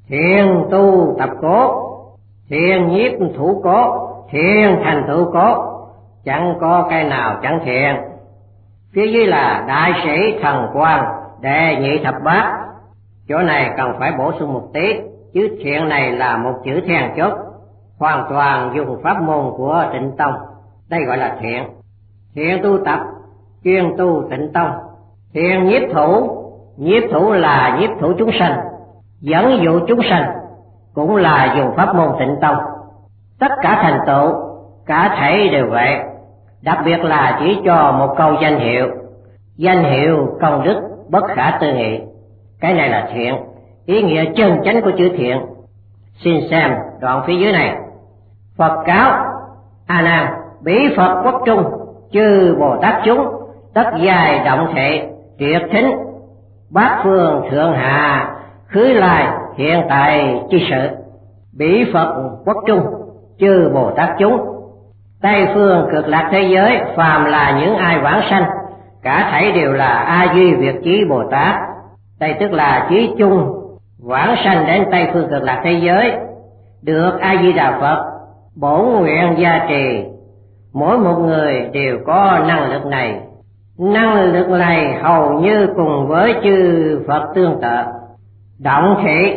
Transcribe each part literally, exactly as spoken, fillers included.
thiền tu tập cố, thiền nhiếp thủ cố, thiền thành tựu cố, chẳng có cái nào chẳng thiện. Phía dưới là đại sĩ thần quan đệ nhị thập bát. Chỗ này cần phải bổ sung một tí, chứ thiện này là một chữ then chốt, hoàn toàn dùng pháp môn của Tịnh Tông. Đây gọi là thiện. Thiện tu tập chuyên tu Tịnh Tông. Thiện nhiếp thủ, nhiếp thủ là nhiếp thủ chúng sanh, dẫn dụ chúng sanh, cũng là dùng pháp môn Tịnh Tông. Tất cả thành tựu cả thảy đều vậy, đặc biệt là chỉ cho một câu danh hiệu, danh hiệu công đức bất khả tư nghị. Cái này là thiện, ý nghĩa chân chánh của chữ thiện. Xin xem đoạn phía dưới này. Phật cáo: A Nan, bỉ Phật quốc trung, chư Bồ Tát chúng, tất dài động thể, triệt thính, bát phương thượng hạ, khứ lai hiện tại chi sự. Bỉ Phật quốc trung, chư Bồ Tát chúng, Tây phương cực lạc thế giới, phàm là những ai vãng sanh, cả thảy đều là A Duy Việt Chí Bồ Tát. Đây tức là chí chung vãng sanh đến Tây phương cực lạc thế giới, được A Di Đà Phật bổn nguyện gia trì. Mỗi một người đều có năng lực này, năng lực này hầu như cùng với chư Phật tương tự. Động thị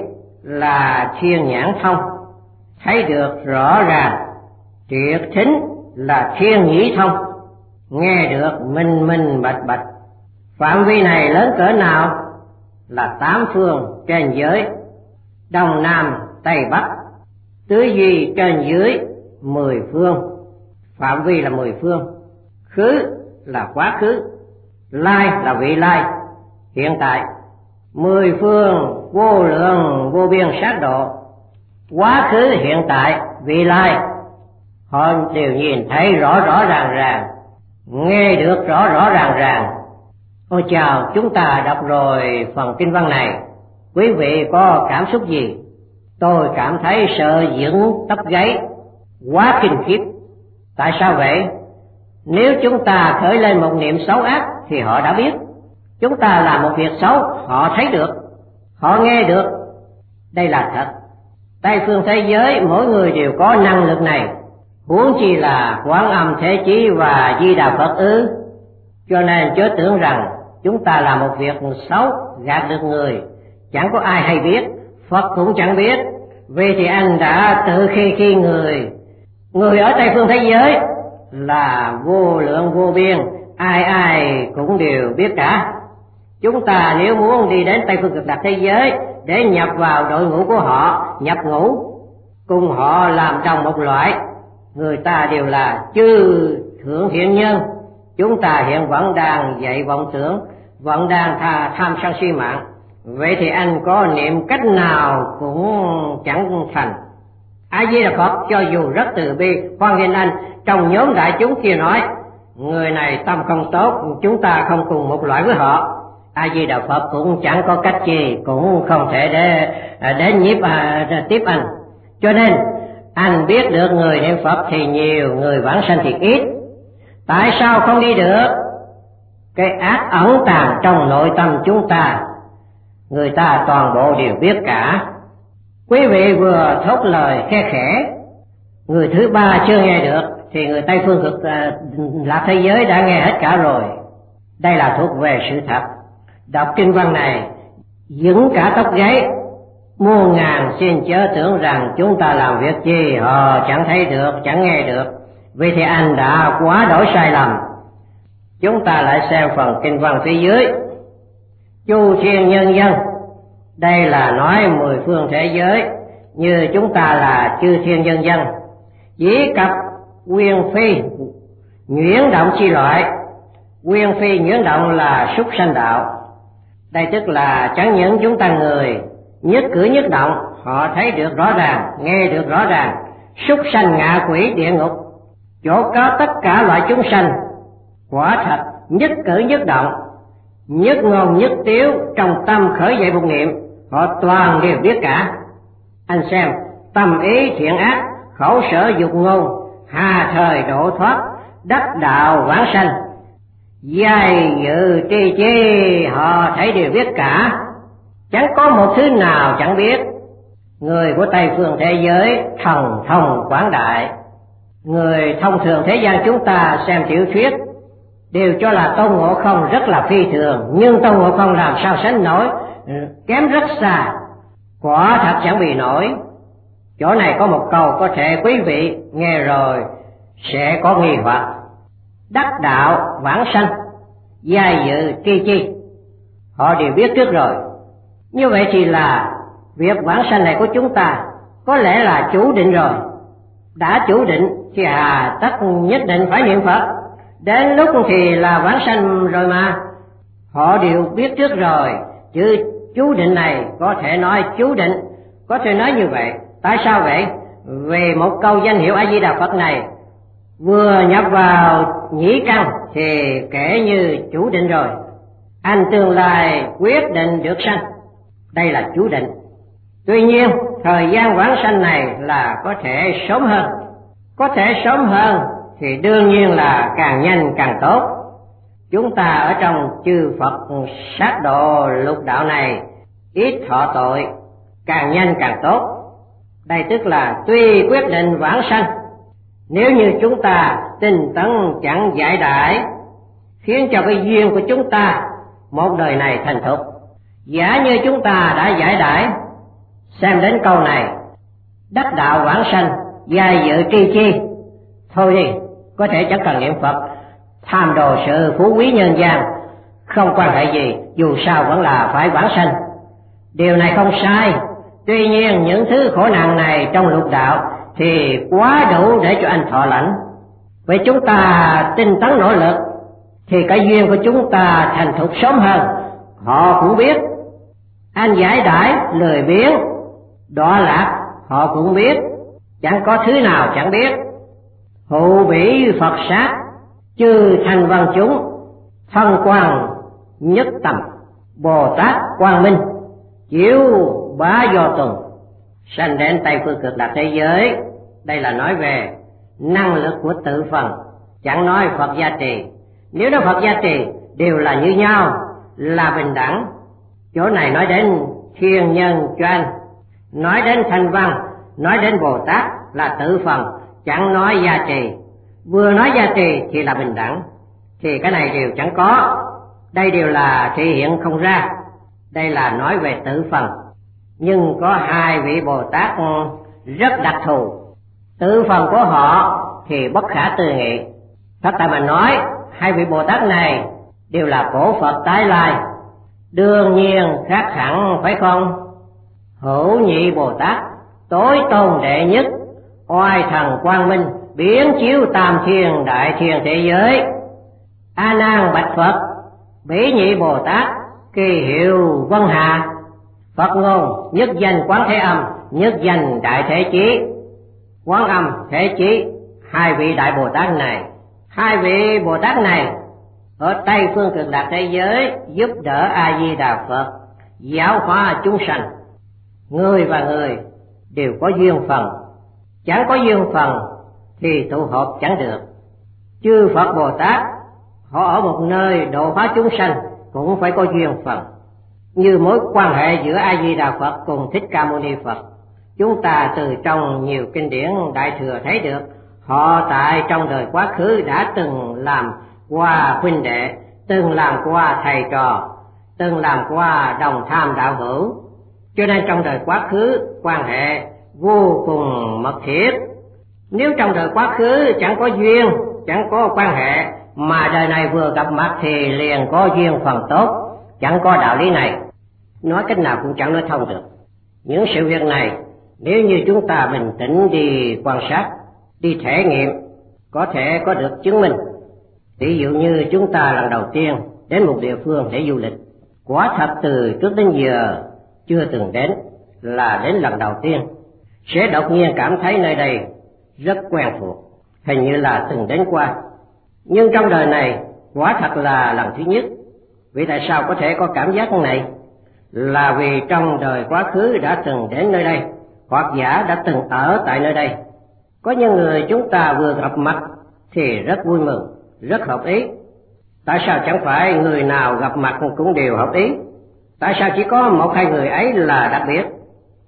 là thiên nhãn thông, thấy được rõ ràng. Triệt thính là thiên nhĩ thông, nghe được minh minh bạch bạch. Phạm vi này lớn cỡ nào? Là tám phương trên giới, đông nam tây bắc, tứ duy trên dưới mười phương. Phạm vi là mười phương. Khứ là quá khứ, lai là vị lai, hiện tại. Mười phương vô lượng vô biên sát độ, quá khứ hiện tại vị lai, họ đều nhìn thấy rõ rõ ràng ràng, nghe được rõ rõ ràng ràng. Ôi chào, chúng ta đọc rồi phần kinh văn này, quý vị có cảm xúc gì? Tôi cảm thấy sợ dựng tóc gáy, quá kinh khiếp. Tại sao vậy? Nếu chúng ta khởi lên một niệm xấu ác thì họ đã biết. Chúng ta làm một việc xấu, họ thấy được, họ nghe được. Đây là thật. Tây phương thế giới mỗi người đều có năng lực này, huống chi là Quán Âm Thế Chí và Di Đà Phật ư? Cho nên chớ tưởng rằng chúng ta làm một việc xấu gạt được người, chẳng có ai hay biết, Phật cũng chẳng biết. Vì thì anh đã tự khi khi người người ở Tây phương thế giới là vô lượng vô biên, ai ai cũng đều biết cả. Chúng ta nếu muốn đi đến Tây phương cực lạc thế giới để nhập vào đội ngũ của họ, nhập ngũ cùng họ làm đồng một loại, người ta đều là chư thượng thiện nhân. Chúng ta hiện vẫn đang dạy vọng tưởng, vẫn đang tha tham sân si mạng. Vậy thì anh có niệm cách nào cũng chẳng thành. A Di Đà Phật cho dù rất từ bi hoan nghênh anh, trong nhóm đại chúng kia nói người này tâm không tốt, chúng ta không cùng một loại với họ. A Di Đà Phật cũng chẳng có cách gì, cũng không thể để đến nhiếp à, tiếp anh. Cho nên anh biết được người niệm Phật thì nhiều, người vãng sanh thì ít. Tại sao không đi được? Cái ác ẩn tàng trong nội tâm chúng ta, người ta toàn bộ đều biết cả. Quý vị vừa thốt lời khe khẽ, người thứ ba chưa nghe được thì người Tây phương cực lạc thế giới đã nghe hết cả rồi. Đây là thuộc về sự thật. Đọc kinh văn này dựng cả tóc gáy. Muôn ngàn xin chớ tưởng rằng chúng ta làm việc gì họ chẳng thấy được, chẳng nghe được. Vì thì anh đã quá đổi sai lầm. Chúng ta lại xem phần kinh văn phía dưới. Chu thiên nhân dân, đây là nói mười phương thế giới, như chúng ta là chư thiên nhân dân. Chỉ cập quyền phi nhuyễn động chi loại. Quyền phi nhuyễn động là súc sanh đạo. Đây tức là chẳng những chúng ta người, nhất cử nhất động họ thấy được rõ ràng, nghe được rõ ràng. Súc sanh ngạ quỷ địa ngục, chỗ có tất cả loại chúng sanh, quả thật nhất cử nhất động, nhất ngôn nhất tiếu, trong tâm khởi dậy một niệm, họ toàn đều biết cả. Anh xem, tâm ý thiện ác, khẩu sở dục ngôn, hà thời độ thoát, đắc đạo vãng sanh, dài dự tri chi, họ thấy đều biết cả. Chẳng có một thứ nào chẳng biết. Người của Tây phương thế giới thần thông quảng đại. Người thông thường thế gian chúng ta xem tiểu thuyết đều cho là Tôn Ngộ Không rất là phi thường, nhưng Tôn Ngộ Không làm sao sánh nổi, kém rất xa, quả thật chẳng bị nổi. Chỗ này có một câu có thể quý vị nghe rồi sẽ có nghi hoặc. Đắc đạo vãng sanh, giai dự tri chi. Họ đều biết trước rồi. Như vậy thì là việc vãng sanh này của chúng ta có lẽ là chủ định rồi. Đã chủ định thì hà tất nhất định phải niệm Phật. Đến lúc thì là vãng sanh rồi mà. Họ đều biết trước rồi. Chứ chú định này có thể nói chú định, có thể nói như vậy. Tại sao vậy? Về một câu danh hiệu A Di Đà Phật này vừa nhập vào nhĩ căn thì kể như chủ định rồi. Anh tương lai quyết định được sanh, đây là chủ định. Tuy nhiên thời gian vãng sanh này là có thể sớm hơn. Có thể sớm hơn thì đương nhiên là càng nhanh càng tốt. Chúng ta ở trong chư Phật sát độ lục đạo này ít thọ tội, càng nhanh càng tốt. Đây tức là tuy quyết định vãng sanh, nếu như chúng ta tinh tấn chẳng giải đãi, khiến cho cái duyên của chúng ta một đời này thành thục. Giả như chúng ta đã giải đãi, xem đến câu này, đắc đạo vãng sanh, giai dự tri chi, thôi đi, có thể chẳng cần niệm Phật, tham đồ sự phú quý nhân gian, không quan hệ gì, dù sao vẫn là phải vãng sanh. Điều này không sai. Tuy nhiên những thứ khổ nạn này trong lục đạo thì quá đủ để cho anh thọ lãnh. Vậy chúng ta tinh tấn nỗ lực thì cái duyên của chúng ta thành thục sớm hơn. Họ cũng biết. Anh giải đãi lười biếng đọa lạc, họ cũng biết. Chẳng có thứ nào chẳng biết. Hụ bỉ Phật sát, chư thành văn chúng, thân quang nhất tầm, Bồ Tát quang minh, chiếu bá do tuần, sanh đến Tây phương cực lạc thế giới. Đây là nói về năng lực của tự phần, chẳng nói Phật gia trì. Nếu nói Phật gia trì đều là như nhau, là bình đẳng. Chỗ này nói đến thiên nhân choan, nói đến thanh văn, nói đến Bồ Tát là tự phần, chẳng nói gia trì. Vừa nói gia trì thì là bình đẳng, thì cái này đều chẳng có. Đây đều là thể hiện không ra. Đây là nói về tự phần. Nhưng có hai vị Bồ Tát rất đặc thù. Tự phần của họ thì bất khả tư nghị. Thật tại mà nói, hai vị Bồ Tát này đều là cổ Phật tái lai, đương nhiên khác hẳn phải không? Hữu nhị Bồ Tát, tối tôn đệ nhất, oai thần quang minh, biến chiếu tam thiên đại thiên thế giới. A Nan bạch Phật, bỉ nhị Bồ Tát, kỳ hiệu Vân Hà. Phật ngôn nhất danh Quán Thế Âm, nhất danh Đại Thế Chí. Quán Âm, Thế Chí, hai vị đại Bồ Tát này, hai vị Bồ Tát này ở Tây phương cực lạc thế giới giúp đỡ A Di Đà Phật giáo hóa chúng sanh. Người và người đều có duyên phần, chẳng có duyên phần thì tụ họp chẳng được. Chư Phật Bồ Tát họ ở một nơi độ hóa chúng sanh cũng phải có duyên phần. Như mối quan hệ giữa A Di Đà Phật cùng Thích Ca Mâu Ni Phật, chúng ta từ trong nhiều kinh điển Đại Thừa thấy được họ tại trong đời quá khứ đã từng làm qua huynh đệ, từng làm qua thầy trò, từng làm qua đồng tham đạo hữu. Cho nên trong đời quá khứ quan hệ vô cùng mật thiết. Nếu trong đời quá khứ chẳng có duyên, chẳng có quan hệ, mà đời này vừa gặp mặt thì liền có duyên phần tốt, chẳng có đạo lý này, nói cách nào cũng chẳng nói thông được. Những sự việc này nếu như chúng ta bình tĩnh đi quan sát, đi thể nghiệm, có thể có được chứng minh. Ví dụ như chúng ta lần đầu tiên đến một địa phương để du lịch, quả thật từ trước đến giờ chưa từng đến, là đến lần đầu tiên, sẽ đột nhiên cảm thấy nơi đây rất quen thuộc, hình như là từng đến qua. Nhưng trong đời này quả thật là lần thứ nhất. Vì tại sao có thể có cảm giác này? Là vì trong đời quá khứ đã từng đến nơi đây, hoặc giả đã từng ở tại nơi đây. Có những người chúng ta vừa gặp mặt thì rất vui mừng, rất hợp ý. Tại sao chẳng phải người nào gặp mặt cũng đều hợp ý? Tại sao chỉ có một hai người ấy là đặc biệt?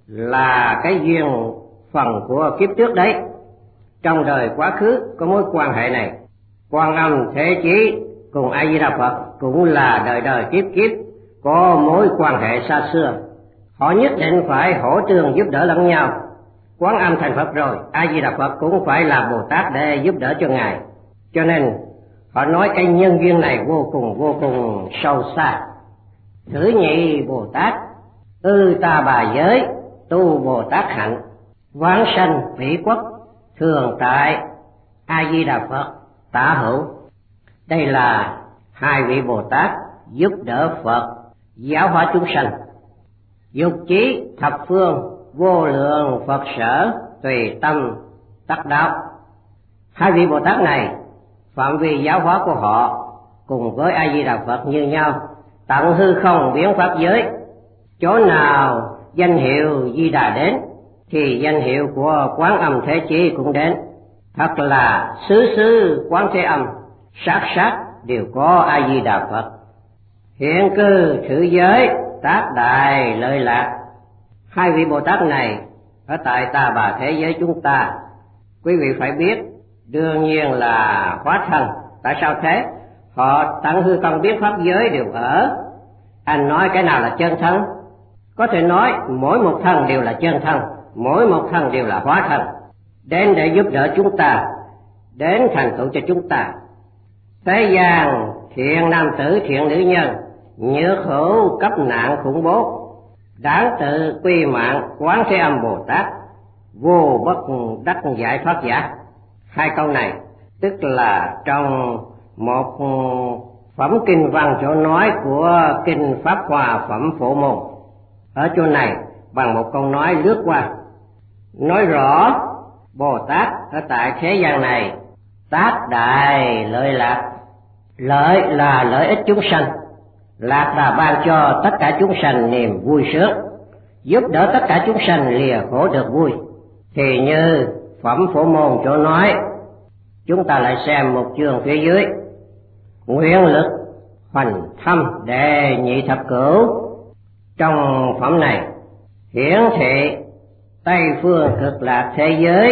là cái duyên phần của kiếp trước đấy. Trong đời quá khứ có mối quan hệ này. Quan Âm Thế Chí cùng A Di Đà Phật cũng là đời đời kiếp kiếp có mối quan hệ xa xưa. Họ nhất định phải hỗ tương giúp đỡ lẫn nhau. Quán Âm thành Phật rồi, A Di Đà Phật cũng phải là Bồ Tát để giúp đỡ cho ngài. Cho nên họ nói cái nhân duyên này vô cùng vô cùng sâu xa. Thứ nhị Bồ Tát, ư ta bà giới, tu Bồ Tát hạnh, vãng sanh phỉ quốc, thường tại A Di Đà Phật tả hữu. Đây là hai vị Bồ Tát giúp đỡ Phật giáo hóa chúng sanh. Dục chí thập phương, vô lượng Phật sở, tùy tâm tác đạo. Hai vị Bồ Tát này phạm vi giáo hóa của họ cùng với A Di Đà Phật như nhau, tận hư không biến pháp giới. Chỗ nào danh hiệu Di Đà đến thì danh hiệu của Quán Âm Thế Chí cũng đến. Thật là xứ xứ Quán Thế Âm, sát sát đều có A Di Đà Phật. Hiện cư thử giới, tác đại lợi lạc. Hai vị Bồ Tát này ở tại Ta Bà thế giới chúng ta, quý vị phải biết, đương nhiên là hóa thân. Tại sao thế? Họ tận hư không biết pháp giới đều ở. Anh nói cái nào là chân thân? Có thể nói mỗi một thân đều là chân thân, mỗi một thân đều là hóa thân, đến để giúp đỡ chúng ta, đến thành tựu cho chúng ta. Thế gian thiện nam tử thiện nữ nhân, nhược hữu cấp nạn khủng bố, đáng tự quy mạng Quán Thế Âm Bồ Tát, vô bất đắc giải thoát giả. Hai câu này tức là trong một phẩm kinh văn chỗ nói của kinh Pháp Hoa Phẩm Phổ Môn. Ở chỗ này bằng một câu nói lướt qua, nói rõ Bồ Tát ở tại thế gian này tác đại lợi lạc. Lợi là lợi ích chúng sanh, lạc là ban cho tất cả chúng sanh niềm vui sướng, giúp đỡ tất cả chúng sanh lìa khổ được vui. Thì như Phẩm Phổ Môn chỗ nói, chúng ta lại xem một chương phía dưới: nguyện lực hoành thâm đệ nhị thập cửu. Trong phẩm này hiển thị Tây phương cực lạc thế giới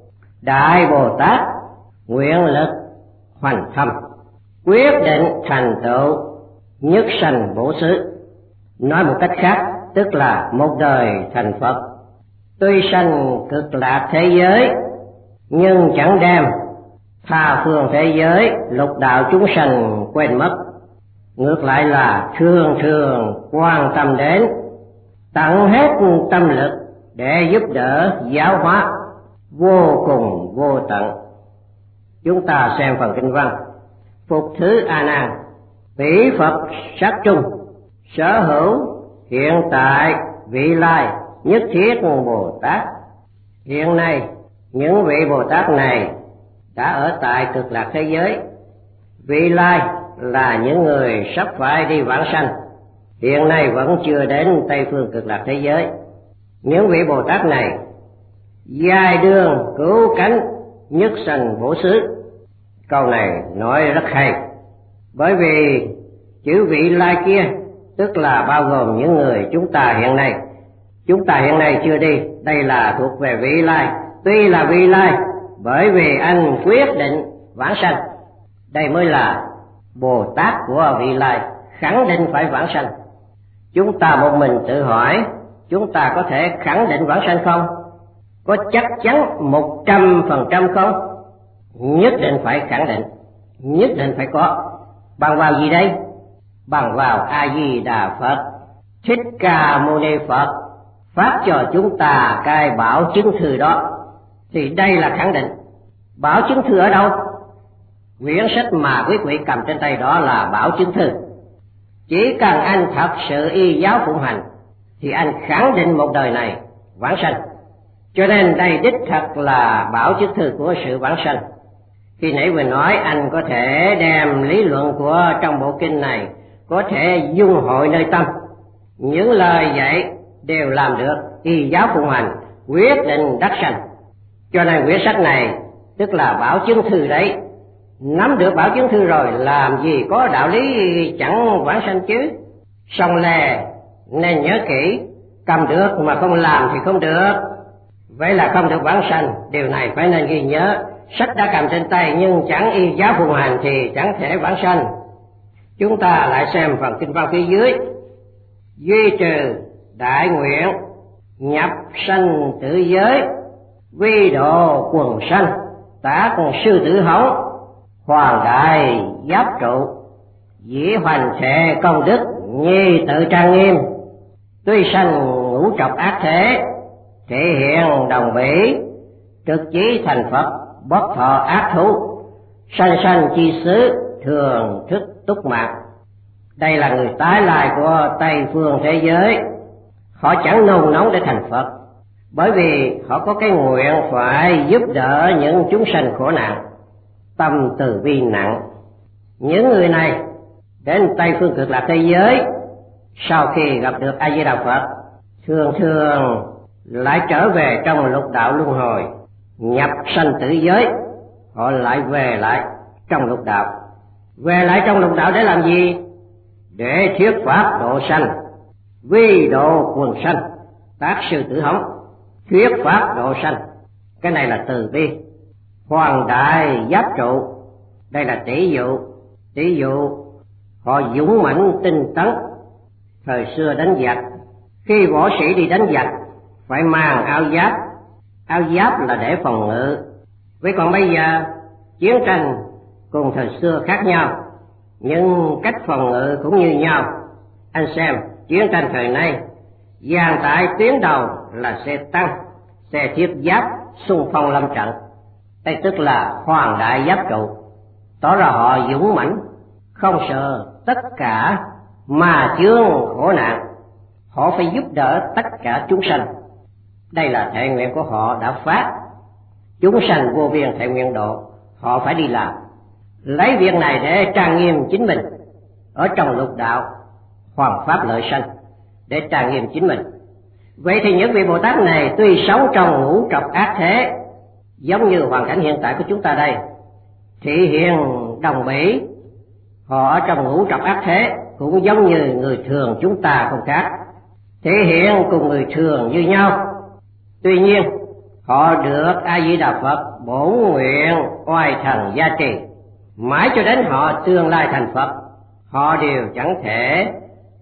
Đại Bồ Tát nguyện lực hoành thâm, quyết định thành tựu nhất sanh bổ xứ. Nói một cách khác, tức là một đời thành Phật. Tuy sanh cực lạc thế giới nhưng chẳng đem tha phương thế giới lục đạo chúng sanh quên mất, ngược lại là thường thường quan tâm đến, tận hết tâm lực để giúp đỡ giáo hóa, vô cùng vô tận. Chúng ta xem phần kinh văn: Phục thứ A Nan, tỷ Phật sát trung, sở hữu hiện tại vị lai nhất thiết Bồ Tát. Hiện nay những vị Bồ Tát này đã ở tại cực lạc thế giới. Vị lai là những người sắp phải đi vãng sanh, hiện nay vẫn chưa đến Tây phương cực lạc thế giới. Những vị Bồ Tát này giai đương cứu cánh nhất sanh bổ xứ. Câu này nói rất hay, bởi vì chữ vị lai kia tức là bao gồm những người chúng ta hiện nay. Chúng ta hiện nay chưa đi, đây là thuộc về vị lai. Tuy là vị lai, bởi vì anh quyết định vãng sanh, đây mới là Bồ Tát của vị lai, khẳng định phải vãng sanh. Chúng ta một mình tự hỏi, chúng ta có thể khẳng định vãng sanh không? Có chắc chắn một trăm phần trăm không? Nhất định phải khẳng định, nhất định phải có. Bằng vào gì đây? Bằng vào A Di Đà Phật, Thích Ca Mâu Ni Phật phát cho chúng ta cái bảo chứng thư đó. Thì đây là khẳng định. Bảo chứng thư ở đâu? Quyển sách mà quý vị cầm trên tay đó là bảo chứng thư. Chỉ cần anh thật sự y giáo phụng hành thì anh khẳng định một đời này vãng sanh. Cho nên đây đích thật là bảo chứng thư của sự vãng sanh. Khi nãy vừa nói anh có thể đem lý luận của trong bộ kinh này có thể dung hội nơi tâm, những lời dạy đều làm được y giáo phụng hành, quyết định đắc sanh. Cho nên quyển sách này tức là bảo chứng thư đấy. Nắm được bảo chứng thư rồi làm gì có đạo lý chẳng vãng sanh chứ. Song lề nên nhớ kỹ, Cầm được mà không làm thì không được. Vậy là không được vãng sanh. Điều này phải nên ghi nhớ. Sách đã cầm trên tay nhưng chẳng y giáo phụng hành thì chẳng thể vãng sanh. Chúng ta lại xem phần kinh văn phía dưới. Duy trừ đại nguyện, nhập sanh tử giới, vi độ quần sanh, tác sư tử hống, hoàng đại giáp trụ, dĩ hoành thệ công đức, nhi tự trang nghiêm. Tuy sanh ngũ trọc ác thế, thể hiện đồng bỉ, trực chí thành Phật, bất thọ ác thú, sanh sanh chi xứ, thường thức túc mạng. Đây là người tái lai của Tây phương thế giới. Họ chẳng nôn nóng để thành Phật, bởi vì họ có cái nguyện phải giúp đỡ những chúng sanh khổ nạn, tâm từ bi nặng. Những người này đến Tây phương cực lạc thế giới, sau khi gặp được A Di Đà Phật, thường thường lại trở về trong lục đạo luân hồi, nhập sanh tử giới. Họ lại về lại trong lục đạo. Về lại trong lục đạo để làm gì? Để thuyết pháp độ sanh, vi độ quần sanh, tác sư tử hống, thuyết pháp độ sanh. Cái này là từ bi. Hoàng đại giáp trụ, đây là tỷ dụ. Tỷ dụ họ dũng mãnh tinh tấn. Thời xưa đánh giặc, khi võ sĩ đi đánh giặc phải mang áo giáp. Áo giáp là để phòng ngự. Vậy còn bây giờ chiến tranh cùng thời xưa khác nhau, nhưng cách phòng ngự cũng như nhau. Anh xem chiến tranh thời nay, dàn tại tuyến đầu là xe tăng, xe thiết giáp xung phong lâm trận. Đây tức là hoàng đại giáp trụ, tỏ ra họ dũng mãnh, không sợ tất cả mà chướng khổ nạn. Họ phải giúp đỡ tất cả chúng sanh. Đây là thệ nguyện của họ đã phát. Chúng sanh vô biên thệ nguyện độ, họ phải đi làm, lấy việc này để trang nghiêm chính mình ở trong lục đạo hoàng pháp lợi sanh, để trang nghiêm chính mình. Vậy thì những vị Bồ Tát này tuy sống trong ngũ trọc ác thế, giống như hoàn cảnh hiện tại của chúng ta đây, thị hiện đồng bỉ. Họ ở trong ngũ trọc ác thế cũng giống như người thường chúng ta không khác, thể hiện cùng người thường như nhau. Tuy nhiên họ được A Di Đà Phật bổn nguyện oai thần gia trì, mãi cho đến họ tương lai thành Phật, họ đều chẳng thể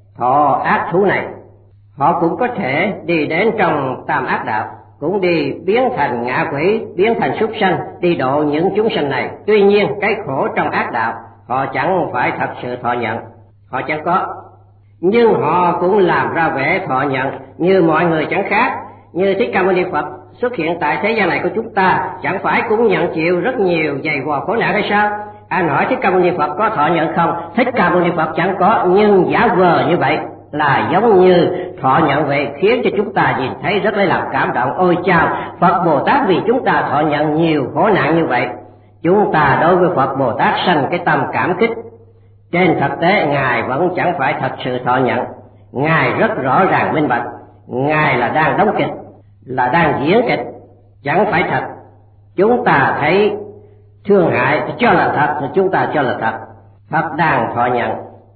thọ ác thú này. Họ cũng có thể đi đến trong tam ác đạo, cũng đi biến thành ngạ quỷ, biến thành súc sanh, đi độ những chúng sanh này. Tuy nhiên cái khổ trong ác đạo họ chẳng phải thật sự thọ nhận, họ chẳng có. Nhưng họ cũng làm ra vẻ thọ nhận như mọi người chẳng khác. Như Thích Ca Mâu Ni Phật xuất hiện tại thế gian này của chúng ta, chẳng phải cũng nhận chịu rất nhiều dày vò khổ nạn hay sao? Anh hỏi Thích Ca Mâu Ni Phật có thọ nhận không? Thích Ca Mâu Ni Phật chẳng có, nhưng giả vờ như vậy là giống như thọ nhận vậy, khiến cho chúng ta nhìn thấy rất lấy làm cảm động. Ôi chao, Phật Bồ Tát vì chúng ta thọ nhận nhiều khổ nạn như vậy, chúng ta đối với Phật Bồ Tát sanh cái tâm cảm kích. Trên thực tế Ngài vẫn chẳng phải thật sự thọ nhận. Ngài rất rõ ràng minh bạch, Ngài là đang đóng kịch, là đang diễn kịch, chẳng phải thật. Chúng ta thấy thương hại cho là thật, thì chúng ta cho là thật. Thật đang thọ nhận.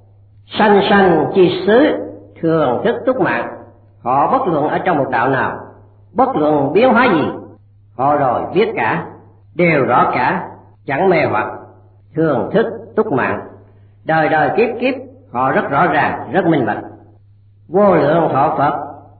Sanh sanh chi xứ, thường thức túc mạng. Họ bất luận ở trong một đạo nào, bất luận biến hóa gì, họ rồi biết cả, đều rõ cả, chẳng mê hoặc, thường thức túc mạng. Đời đời kiếp kiếp họ rất rõ ràng, rất minh bạch. Vô lượng thọ Phật,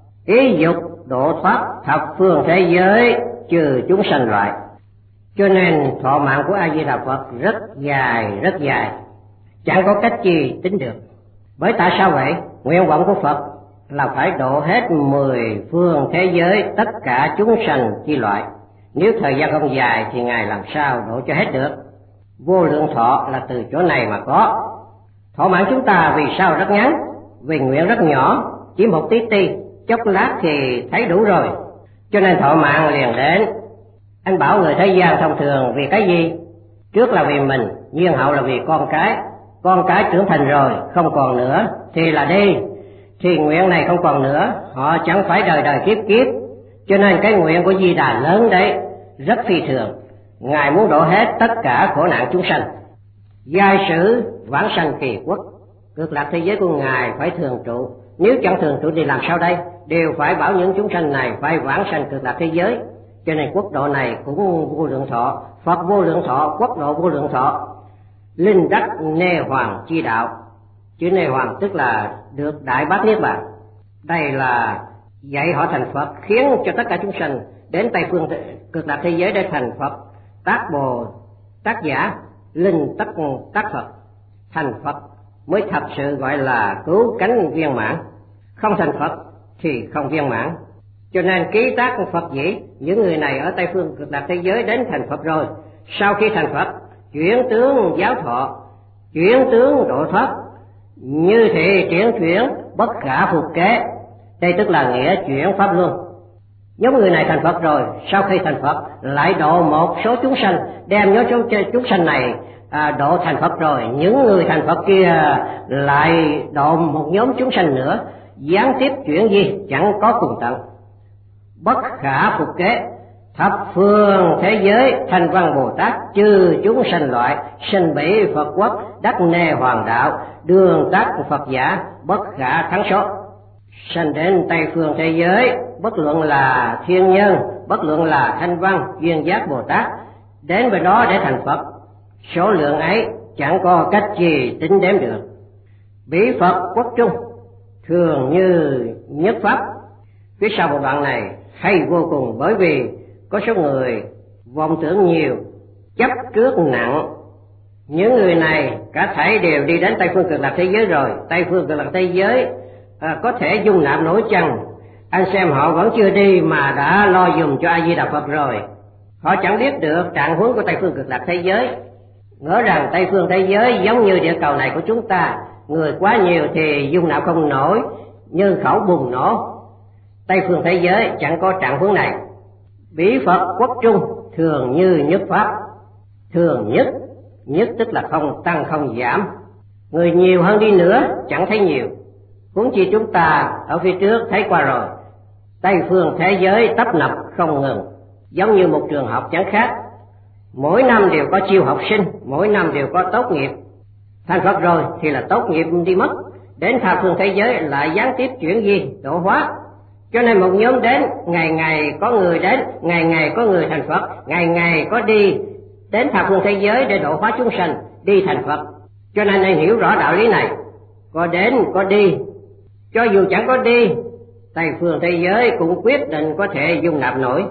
ý dục độ thoát thập phương thế giới, trừ chúng sanh loại. Cho nên thọ mạng của A Di Đà Phật rất dài, rất dài, chẳng có cách chi tính được. Bởi tại sao vậy? Nguyện vọng của Phật là phải độ hết mười phương thế giới, tất cả chúng sanh chi loại. Nếu thời gian không dài thì Ngài làm sao độ cho hết được? Vô lượng thọ là từ chỗ này mà có. Thọ mạng chúng ta vì sao rất ngắn? Vì nguyện rất nhỏ, chỉ một tí ti, chốc lát thì thấy đủ rồi. Cho nên thọ mạng liền đến. Anh bảo người thế gian thông thường vì cái gì? Trước là vì mình, nhiên hậu là vì con cái. Con cái trưởng thành rồi, không còn nữa, thì là đi. Thì nguyện này không còn nữa, họ chẳng phải đời đời kiếp kiếp. Cho nên cái nguyện của Di Đà lớn đấy, rất phi thường. Ngài muốn độ hết tất cả khổ nạn chúng sanh. Giai sử vãng sanh kỳ quốc, cực lạc thế giới của Ngài phải thường trụ. Nếu chẳng thường trụ thì làm sao đây? đều phải bảo những chúng sanh này phải vãng sanh cực lạc thế giới. Cho nên quốc độ này cũng vô lượng thọ, Phật vô lượng thọ, quốc độ vô lượng thọ. Linh đắc nê hoàng chi đạo, chữ nê hoàng tức là được đại bát niết bàn. Đây là dạy họ thành Phật, khiến cho tất cả chúng sanh đến Tây phương cực lạc thế giới để thành Phật. Tác Bồ tác giả linh tất tác Phật, thành Phật mới thật sự gọi là cứu cánh viên mãn. Không thành Phật thì không viên mãn. Cho nên ký tác Phật dĩ, những người này ở Tây phương cực lạc thế giới đến thành Phật rồi, sau khi thành Phật chuyển tướng giáo thọ, chuyển tướng độ thoát, như thị chuyển chuyển bất khả phục kế. Đây tức là nghĩa chuyển pháp luân. Nhóm người này thành Phật rồi, sau khi thành Phật lại độ một số chúng sanh, đem nhóm chúng sanh này à, độ thành Phật rồi, những người thành Phật kia lại độ một nhóm chúng sanh nữa, gián tiếp chuyển gì chẳng có cùng tận, bất khả phục kế. Thập phương thế giới thanh văn Bồ Tát chư chúng sanh loại, sinh bỉ Phật quốc đắc nê hoàng đạo, đường tác Phật giả bất khả thắng số. Sanh đến Tây phương thế giới, bất luận là thiên nhân, bất luận là thanh văn duyên giác Bồ Tát, đến bên đó để thành Phật, số lượng ấy chẳng có cách gì tính đếm được. Bỉ Phật quốc trung thường như nhất pháp. Phía sau một đoạn này hay vô cùng, bởi vì có số người vọng tưởng nhiều, chấp trước nặng. Những người này cả thảy đều đi đến Tây phương cực lạc thế giới rồi. Tây phương cực lạc thế giới à, có thể dung nạp nổi chăng? Anh xem họ vẫn chưa đi mà đã lo dùng cho A Di Đà Phật rồi. Họ chẳng biết được trạng huống của Tây phương cực lạc thế giới, ngỡ rằng Tây phương thế giới giống như địa cầu này của chúng ta, người quá nhiều thì dung nạp không nổi, nhân khẩu bùng nổ. Tây phương thế giới chẳng có trạng huống này. Bỉ Phật quốc trung thường như nhất pháp. Thường nhất, nhất tức là không tăng không giảm. Người nhiều hơn đi nữa chẳng thấy nhiều, huống chi chúng ta ở phía trước thấy qua rồi. Tây phương thế giới tấp nập không ngừng, giống như một trường học chẳng khác. Mỗi năm đều có chiêu học sinh, mỗi năm đều có tốt nghiệp. Thành Phật rồi thì là tốt nghiệp đi mất, đến tha phương thế giới lại gián tiếp chuyển gì độ hóa. Cho nên một nhóm đến, ngày ngày có người đến, ngày ngày có người thành Phật, ngày ngày có đi đến tha phương thế giới để độ hóa chúng sanh, đi thành Phật. Cho nên nên hiểu rõ đạo lý này, có đến có đi. Cho dù chẳng có đi, Tây phương thế giới cũng quyết định có thể dung nạp nổi,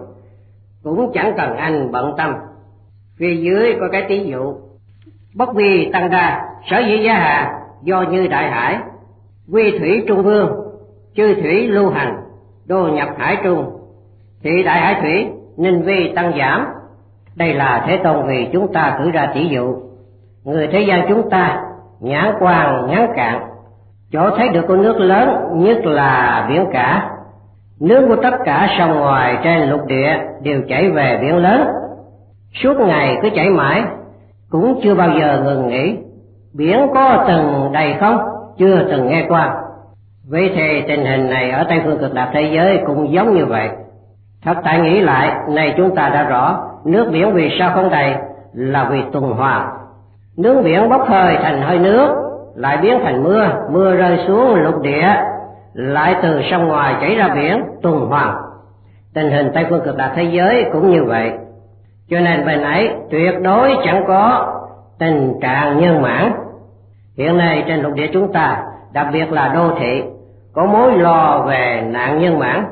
cũng chẳng cần anh bận tâm. Phía dưới có cái ví dụ: bất vi tăng đa, sở dĩ gia hạ, do như đại hải, quy thủy trung vương, chư thủy lưu hành, đô nhập hải trung, thị đại hải thủy, ninh vi tăng giảm. Đây là Thế Tôn vì chúng ta cử ra tỷ dụ. Người thế gian chúng ta nhãn quan ngắn cạn, chỗ thấy được con nước lớn nhất là biển cả. Nước của tất cả sông ngoài trên lục địa đều chảy về biển lớn, suốt ngày cứ chảy mãi, cũng chưa bao giờ ngừng nghỉ. Biển có từng đầy không? Chưa từng nghe qua. Vậy thì tình hình này ở Tây phương cực lạc thế giới cũng giống như vậy. Thật tại nghĩ lại, này chúng ta đã rõ, nước biển vì sao không đầy là vì tuần hoàn. Nước biển bốc hơi thành hơi nước, lại biến thành mưa, mưa rơi xuống lục địa, lại từ sông ngoài chảy ra biển, tuần hoàn. Tình hình Tây phương cực lạc thế giới cũng như vậy. Cho nên bên ấy tuyệt đối chẳng có tình trạng nhân mãn. Hiện nay trên lục địa chúng ta, đặc biệt là đô thị, có mối lo về nạn nhân mãn.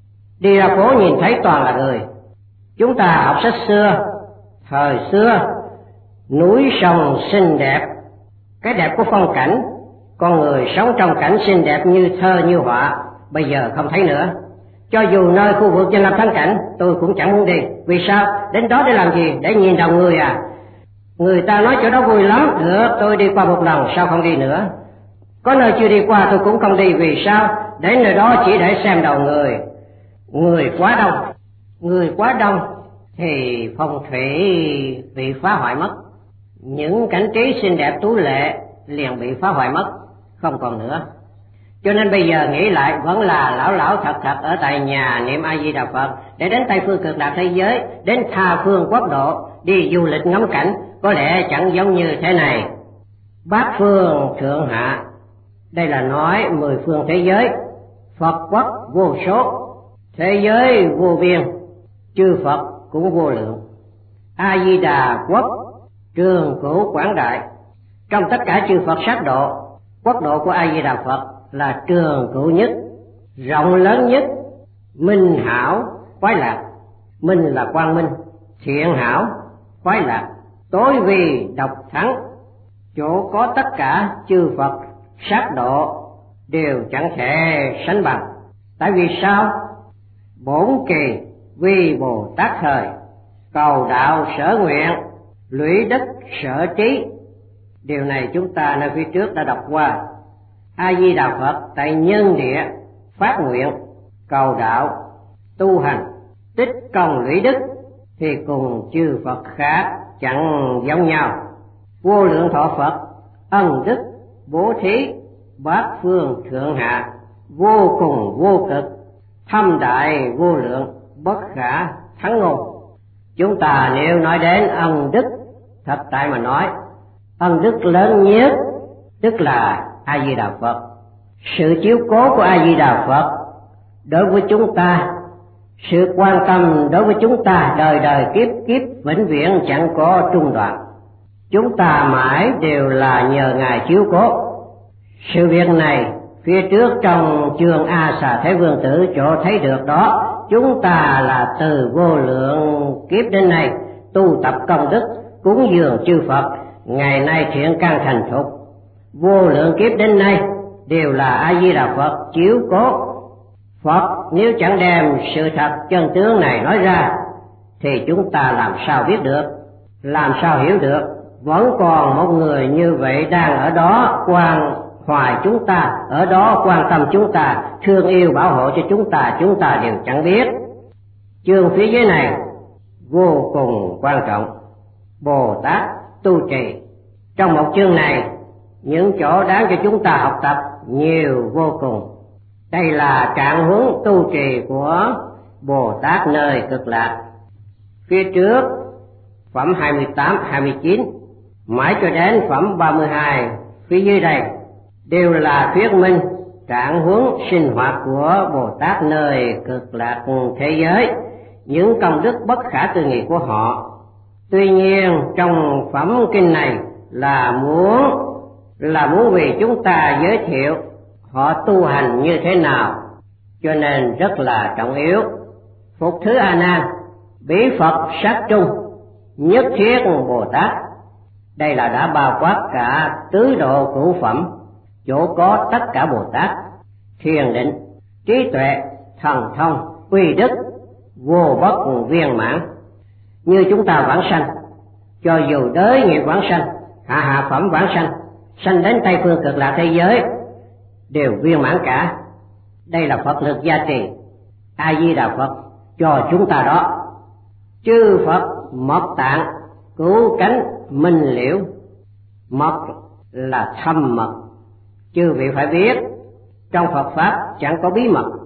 Đi ra phố nhìn thấy toàn là người. Chúng ta học sách xưa, thời xưa, núi sông xinh đẹp, cái đẹp của phong cảnh, con người sống trong cảnh xinh đẹp như thơ như họa, bây giờ không thấy nữa. Cho dù nơi khu vực danh lam thắng cảnh, tôi cũng chẳng muốn đi. Vì sao? Đến đó để làm gì? Để nhìn đầu người à? Người ta nói chỗ đó vui lắm, được, tôi đi qua một lần, sao không đi nữa? Có nơi chưa đi qua tôi cũng không đi, vì sao? Đến nơi đó chỉ để xem đầu người. Người quá đông, người quá đông thì phong thủy bị phá hoại mất. Những cảnh trí xinh đẹp tú lệ liền bị phá hoại mất, không còn nữa. Cho nên bây giờ nghĩ lại vẫn là lão lão thật thật ở tại nhà niệm A Di Đà Phật, để đến Tây phương cực lạc thế giới, đến tha phương quốc độ, đi du lịch ngắm cảnh, có lẽ chẳng giống như thế này. Bát phương thượng hạ, đây là nói mười phương thế giới. Phật quốc vô số, thế giới vô biên, chư Phật cũng vô lượng. A Di Đà quốc trường cửu quảng đại, trong tất cả chư Phật sát độ, quốc độ của A Di Đà Phật là trường cửu nhất, rộng lớn nhất, minh hảo khoái lạc. Minh là quang minh, thiện hảo khoái lạc, tối vi độc thắng, chỗ có tất cả chư Phật sát độ đều chẳng thể sánh bằng. Tại vì sao? Bổn kỳ vi Bồ Tát thời, cầu đạo sở nguyện, lũy đức sở trí. Điều này chúng ta nơi phía trước đã đọc qua. A Di Đà Phật tại nhân địa phát nguyện, cầu đạo, tu hành, tích công lũy đức thì cùng chư Phật khác chẳng giống nhau. Vô lượng thọ Phật ân đức bố thí bát phương thượng hạ, vô cùng vô cực, thâm đại vô lượng, bất khả thắng ngôn. Chúng ta nếu nói đến ân đức, thật tại mà nói, ân đức lớn nhất tức là A Di Đà Phật. Sự chiếu cố của A Di Đà Phật đối với chúng ta, sự quan tâm đối với chúng ta đời đời kiếp kiếp vĩnh viễn chẳng có trung đoạn. Chúng ta mãi đều là nhờ Ngài chiếu cố. Sự việc này phía trước trong chương A Xà Thế Vương Tử chỗ thấy được đó. Chúng ta là từ vô lượng kiếp đến nay tu tập công đức, cúng dường chư Phật, ngày nay thiện căn thành thục. Vô lượng kiếp đến nay đều là A Di Đà Phật chiếu cố. Phật nếu chẳng đem sự thật chân tướng này nói ra thì chúng ta làm sao biết được, làm sao hiểu được. Vẫn còn một người như vậy đang ở đó quan hoài chúng ta, ở đó quan tâm chúng ta, thương yêu bảo hộ cho chúng ta, chúng ta đều chẳng biết. Chương phía dưới này vô cùng quan trọng. Bồ Tát tu trì, trong một chương này những chỗ đáng cho chúng ta học tập nhiều vô cùng. Đây là trạng huống tu trì của Bồ Tát nơi Cực Lạc. Phía trước phẩm hai mươi tám, hai mươi chín mãi cho đến phẩm ba mươi hai phía dưới đây đều là thuyết minh trạng huống sinh hoạt của Bồ Tát nơi Cực Lạc thế giới, những công đức bất khả tư nghị của họ. Tuy nhiên trong phẩm kinh này là muốn là muốn vì chúng ta giới thiệu họ tu hành như thế nào, cho nên rất là trọng yếu. Phục thứ A Nan, bí Phật sát trung, nhất thiết Bồ Tát. Đây là đã bao quát cả tứ độ cửu phẩm, chỗ có tất cả Bồ Tát: thiền định, trí tuệ, thần thông, uy đức, vô bất viên mãn. Như chúng ta vãng sanh, cho dù đới nghiệp vãng sanh, hạ hạ phẩm vãng sanh, sanh đến Tây phương Cực Lạc thế giới đều viên mãn cả. Đây là Phật lực gia trì A Di Đà Phật cho chúng ta đó. Chư Phật mật tạng cứu cánh minh liễu. Mật là thâm mật, chư vị phải biết trong Phật pháp chẳng có bí mật.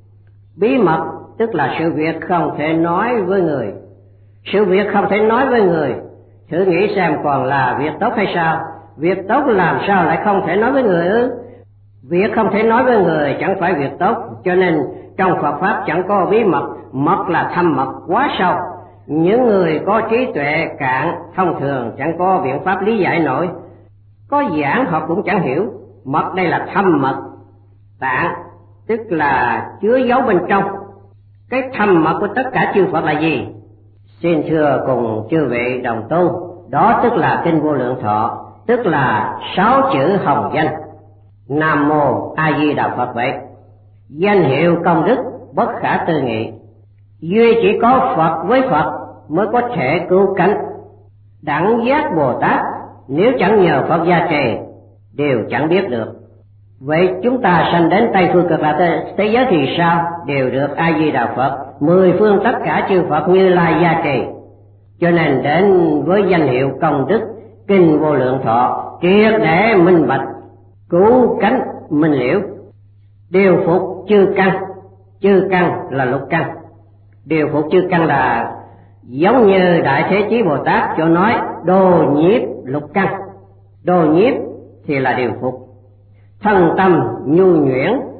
Bí mật tức là sự việc không thể nói với người. Sự việc không thể nói với người, thử nghĩ xem còn là việc tốt hay sao? Việc tốt làm sao lại không thể nói với người ư? Việc không thể nói với người chẳng phải việc tốt, cho nên trong Phật pháp chẳng có bí mật. Mật là thâm mật quá sâu, những người có trí tuệ cạn thông thường chẳng có biện pháp lý giải nổi, có giảng họ cũng chẳng hiểu. Mật đây là thâm mật. Tạng tức là chứa giấu bên trong. Cái thâm mật của tất cả chư Phật là gì? Xin thưa cùng chư vị đồng tu, đó tức là kinh Vô Lượng Thọ, tức là sáu chữ hồng danh Nam Mô A Di Đà Phật vậy. Danh hiệu công đức bất khả tư nghị, duy chỉ có Phật với Phật mới có thể cứu cánh. Đẳng giác Bồ Tát nếu chẳng nhờ Phật gia trì đều chẳng biết được. Vậy chúng ta sanh đến Tây phương Cực Lạc thế giới thì sao? Đều được A Di Đà Phật mười phương tất cả chư Phật Như Lai gia trì. Cho nên đến với danh hiệu công đức kinh Vô Lượng Thọ triệt để minh bạch, cứu cánh minh liễu, điều phục chư căn. Chư căn là lục căn. Điều phục chư căn là giống như Đại Thế Chí Bồ Tát cho nói đồ nhiếp lục căn. Đồ nhiếp thì là điều phục. Thân tâm nhu nhuyễn,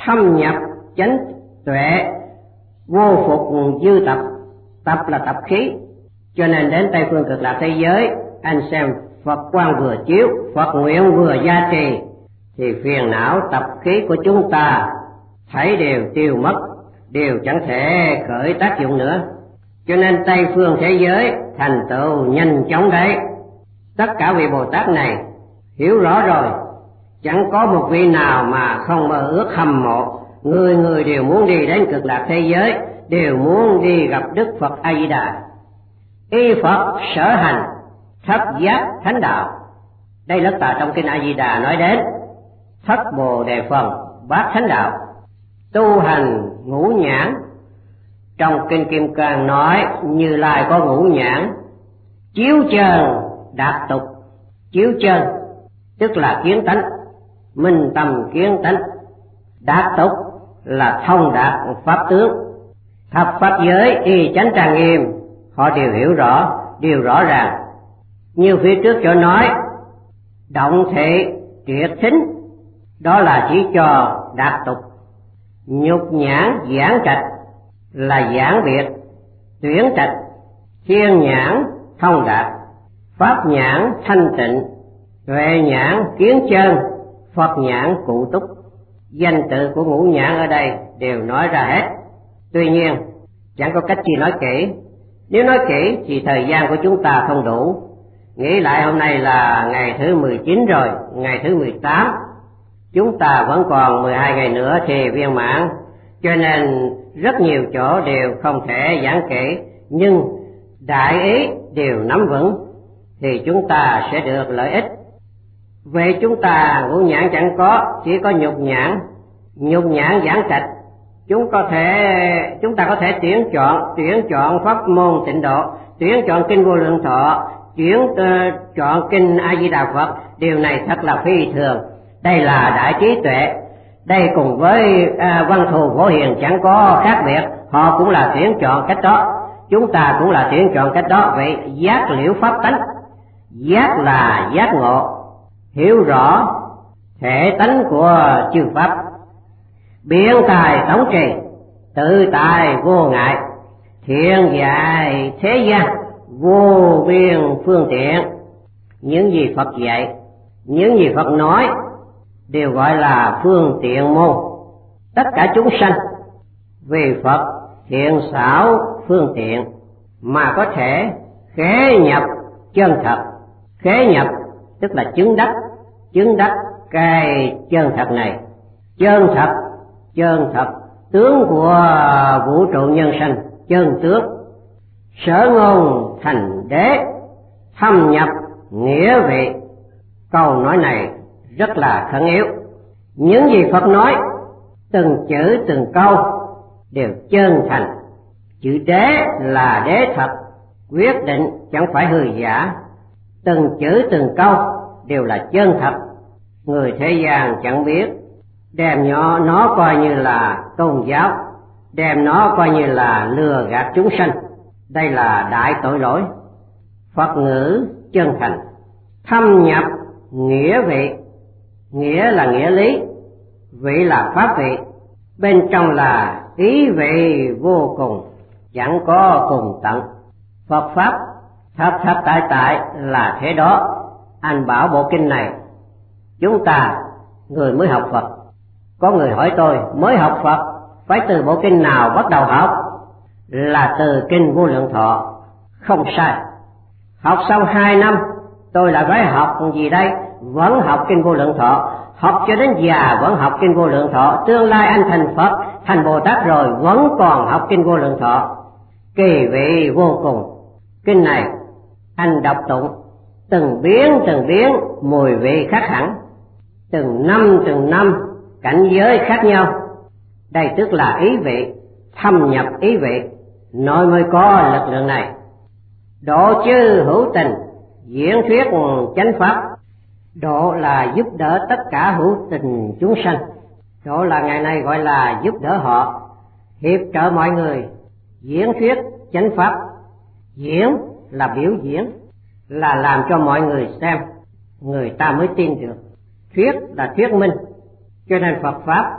thâm nhập chánh tuệ, vô phục dư tập. Tập là tập khí, cho nên đến Tây Phương Cực Lạc thế giới, anh xem Phật quang vừa chiếu, Phật nguyện vừa gia trì, thì phiền não tập khí của chúng ta thấy đều tiêu mất, đều chẳng thể khởi tác dụng nữa. Cho nên Tây Phương thế giới thành tựu nhanh chóng đấy. Tất cả vị Bồ Tát này hiểu rõ rồi, chẳng có một vị nào mà không mơ ước hâm mộ, người người đều muốn đi đến Cực Lạc thế giới, đều muốn đi gặp Đức Phật A Di Đà. Y Phật sở hành thất giác thánh đạo, đây là tà trong kinh A Di Đà nói đến thất bồ đề phần bát thánh đạo. Tu hành ngũ nhãn, trong kinh Kim Cang nói Như Lai có ngũ nhãn, chiếu chân đạt tục. Chiếu chân tức là kiến tánh, minh tâm kiến tánh. Đạt tục là thông đạt pháp tướng. Thập pháp giới y chánh trang nghiêm, họ đều hiểu rõ, đều rõ ràng. Như phía trước chỗ nói động thị triệt thính, đó là chỉ cho đạt tục. Nhục nhãn giảng trạch là giảng biệt tuyển trạch. Thiên nhãn thông đạt, pháp nhãn thanh tịnh, tuệ nhãn kiến chân, Phật nhãn cụ túc. Danh tự của ngũ nhãn ở đây đều nói ra hết. Tuy nhiên chẳng có cách chi nói kỹ, nếu nói kỹ thì thời gian của chúng ta không đủ. Nghĩ lại hôm nay là ngày thứ mười chín rồi, ngày thứ mười tám, chúng ta vẫn còn mười hai ngày nữa thì viên mãn, cho nên rất nhiều chỗ đều không thể giảng kỹ, nhưng đại ý đều nắm vững thì chúng ta sẽ được lợi ích. Về chúng ta ngũ nhãn chẳng có, chỉ có nhục nhãn. Nhục nhãn giảng trạch, chúng có thể chúng ta có thể tuyển chọn tuyển chọn pháp môn tịnh độ, tuyển chọn kinh Vô Lượng Thọ, tuyển uh, chọn kinh A Di Đà Phật. Điều này thật là phi thường. Đây là đại trí tuệ. Đây cùng với uh, Văn Thù Phổ Hiền chẳng có khác biệt, họ cũng là tuyển chọn cách đó, chúng ta cũng là tuyển chọn cách đó. Vậy giác liễu pháp tánh, giác là giác ngộ, hiểu rõ thể tánh của chư pháp. Biện tài thống trì, tự tại vô ngại, thiện dạy thế gian, vô biên phương tiện. Những gì Phật dạy, những gì Phật nói đều gọi là phương tiện môn. Tất cả chúng sanh vì Phật thiện xảo phương tiện mà có thể khế nhập chân thật. Khế nhập tức là chứng đắc, chứng đắc cái chân thật này. Chân thật, chân thật tướng của vũ trụ nhân sanh, chân tướng. Sở ngôn thành đế, thâm nhập nghĩa vị. Câu nói này rất là khẩn yếu. Những gì Phật nói, từng chữ từng câu đều chân thành. Chữ đế là đế thật, quyết định chẳng phải hư giả. Từng chữ từng câu đều là chân thật. Người thế gian chẳng biết, đem nhỏ nó coi như là tôn giáo, đem nó coi như là lừa gạt chúng sanh. Đây là đại tội lỗi. Phật ngữ chân thành, thâm nhập nghĩa vị. Nghĩa là nghĩa lý, vị là pháp vị, bên trong là ý vị vô cùng, chẳng có cùng tận. Phật pháp thật thật tại tại là thế đó. Anh bảo bộ kinh này, chúng ta người mới học Phật, có người hỏi tôi mới học Phật phải từ bộ kinh nào bắt đầu học? Là từ kinh Vô Lượng Thọ. Không sai. Học xong hai năm tôi lại phải học gì đây? Vẫn học kinh Vô Lượng Thọ. Học cho đến già vẫn học kinh Vô Lượng Thọ. Tương lai anh thành Phật, thành Bồ Tát rồi vẫn còn học kinh Vô Lượng Thọ. Kỳ vị vô cùng. Kinh này anh đọc tụng từng biến từng biến, mùi vị khác hẳn, từng năm từng năm cảnh giới khác nhau. Đây tức là ý vị, thâm nhập ý vị, nội mới có lực lượng này. Độ chư hữu tình, diễn thuyết chánh pháp. Độ là giúp đỡ tất cả hữu tình chúng sanh. Độ là ngày nay gọi là giúp đỡ họ, hiệp trợ mọi người, diễn thuyết chánh pháp. Diễn là biểu diễn, là làm cho mọi người xem, người ta mới tin được. Thuyết là thuyết minh, cho nên Phật pháp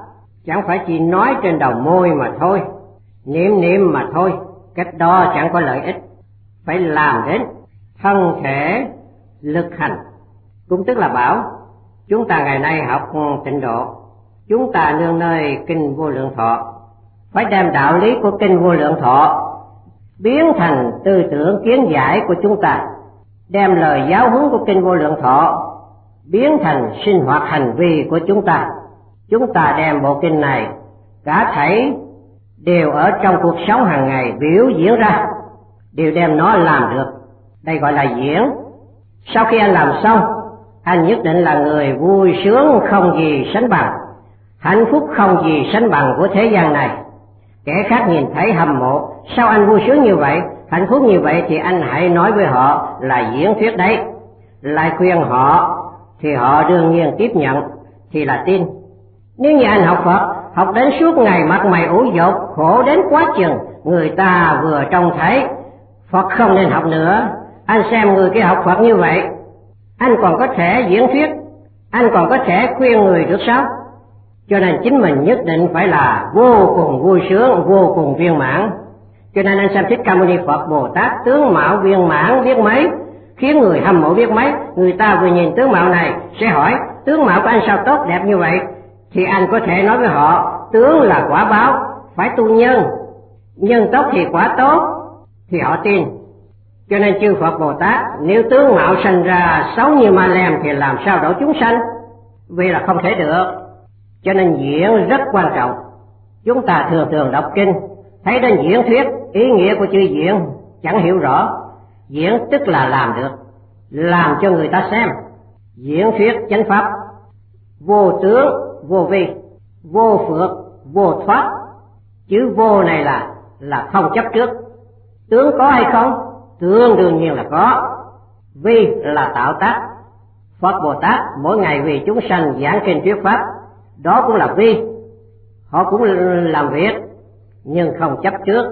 chẳng phải chỉ nói trên đầu môi mà thôi, niệm niệm mà thôi, cách đó chẳng có lợi ích. Phải làm đến thân thể lực hành. Cũng tức là bảo chúng ta ngày nay học tịnh độ, chúng ta nương nơi kinh Vô Lượng Thọ, phải đem đạo lý của kinh Vô Lượng Thọ biến thành tư tưởng kiến giải của chúng ta, đem lời giáo huấn của kinh Vô Lượng Thọ biến thành sinh hoạt hành vi của chúng ta. Chúng ta đem bộ kinh này cả thảy đều ở trong cuộc sống hàng ngày biểu diễn ra, đều đem nó làm được. Đây gọi là diễn. Sau khi anh làm xong, anh nhất định là người vui sướng không gì sánh bằng, hạnh phúc không gì sánh bằng của thế gian này. Kẻ khác nhìn thấy hâm mộ, sao anh vui sướng như vậy, hạnh phúc như vậy, thì anh hãy nói với họ là diễn thuyết đấy. Lại khuyên họ thì họ đương nhiên tiếp nhận, thì là tin. Nếu như anh học Phật, học đến suốt ngày mặt mày ủ dột, khổ đến quá chừng, người ta vừa trông thấy Phật không nên học nữa. Anh xem người kia học Phật như vậy, anh còn có thể diễn thuyết, anh còn có thể khuyên người được sao? Cho nên chính mình nhất định phải là vô cùng vui sướng, vô cùng viên mãn. Cho nên anh xem Thích Ca Mâu Ni Phật Bồ Tát tướng mạo viên mãn biết mấy, khiến người hâm mộ biết mấy. Người ta vừa nhìn tướng mạo này sẽ hỏi tướng mạo của anh sao tốt đẹp như vậy, thì anh có thể nói với họ tướng là quả báo, phải tu nhân, nhân tốt thì quả tốt, thì họ tin. Cho nên chư Phật Bồ Tát nếu tướng mạo sanh ra xấu như ma lem thì làm sao độ chúng sanh, vì là không thể được. Cho nên diễn rất quan trọng. Chúng ta thường thường đọc kinh thấy đến diễn thuyết, ý nghĩa của chữ diễn chẳng hiểu rõ. Diễn tức là làm được, làm cho người ta xem. Diễn thuyết chánh pháp, vô tướng vô vi, vô phước vô thoát. Chữ vô này là là không chấp trước. Tướng có hay không? Tướng đương nhiên là có. Vi là tạo tác. Phật Bồ Tát mỗi ngày vì chúng sanh giảng kinh thuyết pháp, đó cũng là vi. Họ cũng làm việc nhưng không chấp trước.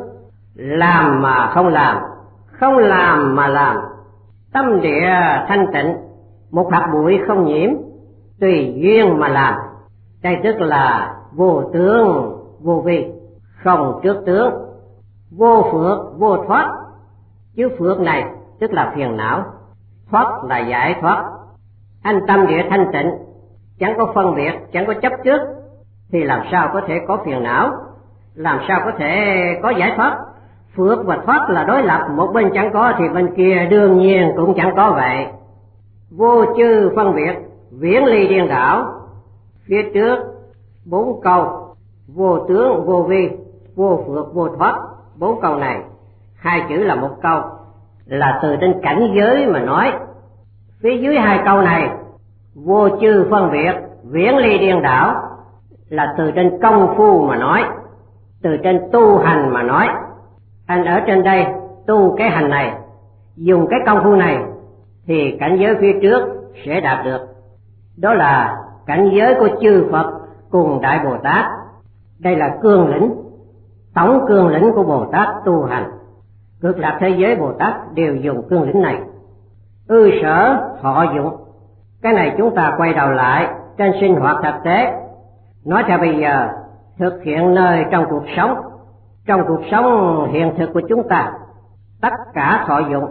Làm mà không làm, không làm mà làm. Tâm địa thanh tịnh, một hạt bụi không nhiễm, tùy duyên mà làm. Đây tức là vô tướng vô vi, không trước tướng. Vô phước vô thoát. Chữ phước này tức là phiền não, thoát là giải thoát. Anh tâm địa thanh tịnh, chẳng có phân biệt, chẳng có chấp trước, thì làm sao có thể có phiền não, làm sao có thể có giải thoát. Phước và thoát là đối lập, một bên chẳng có thì bên kia đương nhiên cũng chẳng có vậy. Vô chư phân biệt, viễn ly điên đảo. Phía trước bốn câu vô tướng vô vi, vô phước vô thoát, bốn câu này hai chữ là một câu, là từ trên cảnh giới mà nói. Phía dưới hai câu này vô chư phân biệt, viễn ly điên đảo, là từ trên công phu mà nói, từ trên tu hành mà nói. Anh ở trên đây tu cái hành này, dùng cái công phu này, thì cảnh giới phía trước sẽ đạt được. Đó là cảnh giới của chư Phật cùng Đại Bồ Tát. Đây là cương lĩnh, tổng cương lĩnh của Bồ Tát tu hành. Cực lạc thế giới Bồ Tát đều dùng cương lĩnh này. Ư sở thọ dụng, cái này chúng ta quay đầu lại trên sinh hoạt thực tế. Nói theo bây giờ thực hiện nơi trong cuộc sống, trong cuộc sống hiện thực của chúng ta, tất cả thọ dụng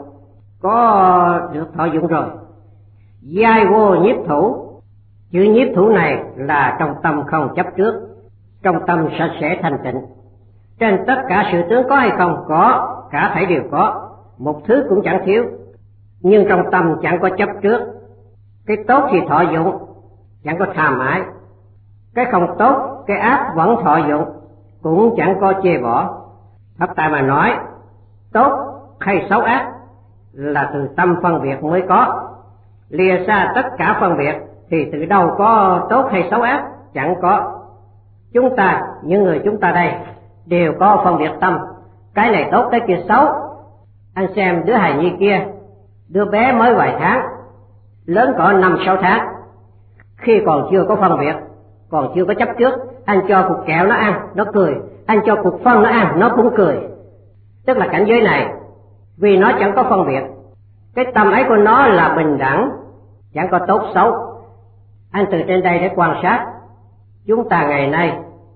có được thọ dụng rồi. Giai vô nhiếp thủ, chữ nhiếp thủ này là trong tâm không chấp trước, trong tâm sạch sẽ thanh tịnh. Trên tất cả sự tướng có hay không? Có, cả thảy đều có, một thứ cũng chẳng thiếu, nhưng trong tâm chẳng có chấp trước. Cái tốt thì thọ dụng, chẳng có tham ái. Cái không tốt, cái ác vẫn thọ dụng, cũng chẳng có chê bỏ. Pháp tại mà nói tốt hay xấu ác là từ tâm phân biệt mới có. Lìa xa tất cả phân biệt thì từ đâu có tốt hay xấu ác? Chẳng có. Chúng ta, những người chúng ta đây đều có phân biệt tâm, cái này tốt cái kia xấu. Anh xem đứa hài nhi kia, đứa bé mới vài tháng, lớn cỡ năm sáu tháng, khi còn chưa có phân biệt, còn chưa có chấp trước, anh cho cục kẹo nó ăn, nó cười. Anh cho cục phân nó ăn, nó cũng cười. Tức là cảnh giới này, vì nó chẳng có phân biệt, cái tâm ấy của nó là bình đẳng, chẳng có tốt xấu. Anh từ trên đây để quan sát, chúng ta ngày nay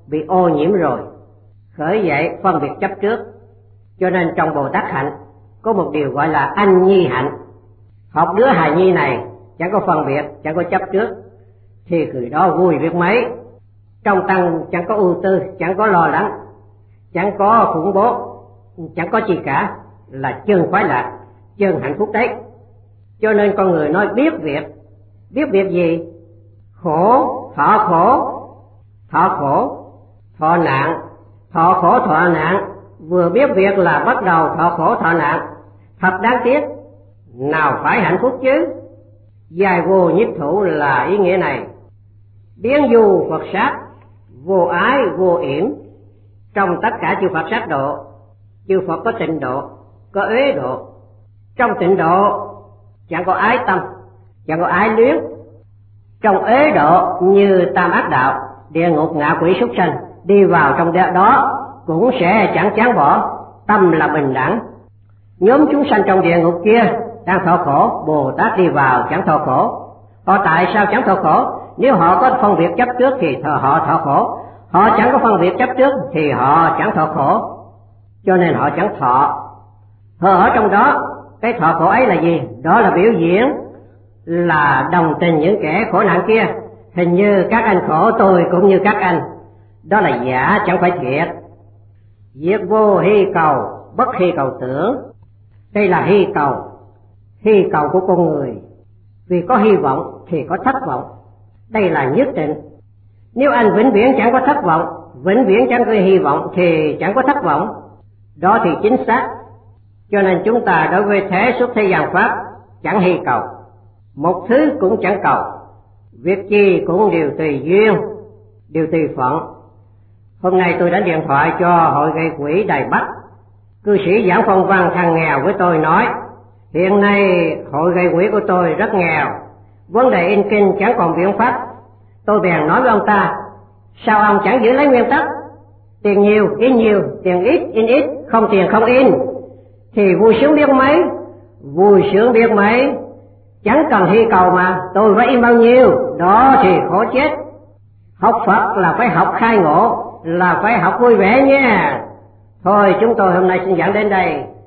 bị ô nhiễm rồi, khởi dậy phân biệt chấp trước. Cho nên trong Bồ Tát hạnh có một điều gọi là anh nhi hạnh. Học đứa hài nhi này chẳng có phân biệt, chẳng có chấp trước, thì người đó vui biết mấy. Trong tăng chẳng có ưu tư, chẳng có lo lắng, chẳng có khủng bố, chẳng có gì cả, là chân khoái lạc, chân hạnh phúc đấy. Cho nên con người nói biết việc. Biết việc gì? Khổ, thọ khổ, thọ khổ, thọ nạn, thọ khổ thọ nạn. Vừa biết việc là bắt đầu thọ khổ thọ nạn. Thật đáng tiếc, nào phải hạnh phúc chứ. Dài vô nhiếp thủ là ý nghĩa này. Biến du Phật sát, vô ái vô yểm. Trong tất cả chư Phật sát độ, chư Phật có tịnh độ, có uế độ. Trong tịnh độ chẳng có ái tâm, chẳng có ái luyến. Trong uế độ như tam ác đạo, địa ngục ngạ quỷ súc sanh, đi vào trong đó cũng sẽ chẳng chán bỏ, tâm là bình đẳng. Nhóm chúng sanh trong địa ngục kia đang thọ khổ, Bồ Tát đi vào chẳng thọ khổ. Họ tại sao chẳng thọ khổ? Nếu họ có phân biệt chấp trước thì họ thọ khổ. Họ chẳng có phân biệt chấp trước thì họ chẳng thọ khổ. Cho nên họ chẳng thọ. Họ ở trong đó, cái thọ khổ ấy là gì? Đó là biểu diễn, là đồng tình những kẻ khổ nạn kia. Hình như các anh khổ, tôi cũng như các anh. Đó là giả, chẳng phải thiệt. Diệt vô hy cầu, bất hy cầu tưởng. Đây là hy cầu, hy cầu của con người. Vì có hy vọng thì có thất vọng. Đây là nhất định. Nếu anh vĩnh viễn chẳng có thất vọng, vĩnh viễn chẳng có hy vọng thì chẳng có thất vọng. Đó thì chính xác. Cho nên chúng ta đối với thế xuất thế gian pháp chẳng hy cầu, một thứ cũng chẳng cầu. Việc chi cũng đều tùy duyên, đều tùy phận. Hôm nay tôi đánh điện thoại cho hội gây quỹ Đài Bắc. Cư sĩ giảng phong văn thằng nghèo với tôi nói, hiện nay hội gây quỹ của tôi rất nghèo, vấn đề in kinh chẳng còn biện pháp. Tôi bèn nói với ông ta, sao ông chẳng giữ lấy nguyên tắc, tiền nhiều in nhiều, tiền ít in ít, không tiền không in, thì vui sướng biết mấy, vui sướng biết mấy. Chẳng cần hy cầu mà, tôi phải in bao nhiêu, đó thì khổ chết. Học Phật là phải học khai ngộ, là phải học vui vẻ nha. Thôi chúng tôi hôm nay xin giảng đến đây.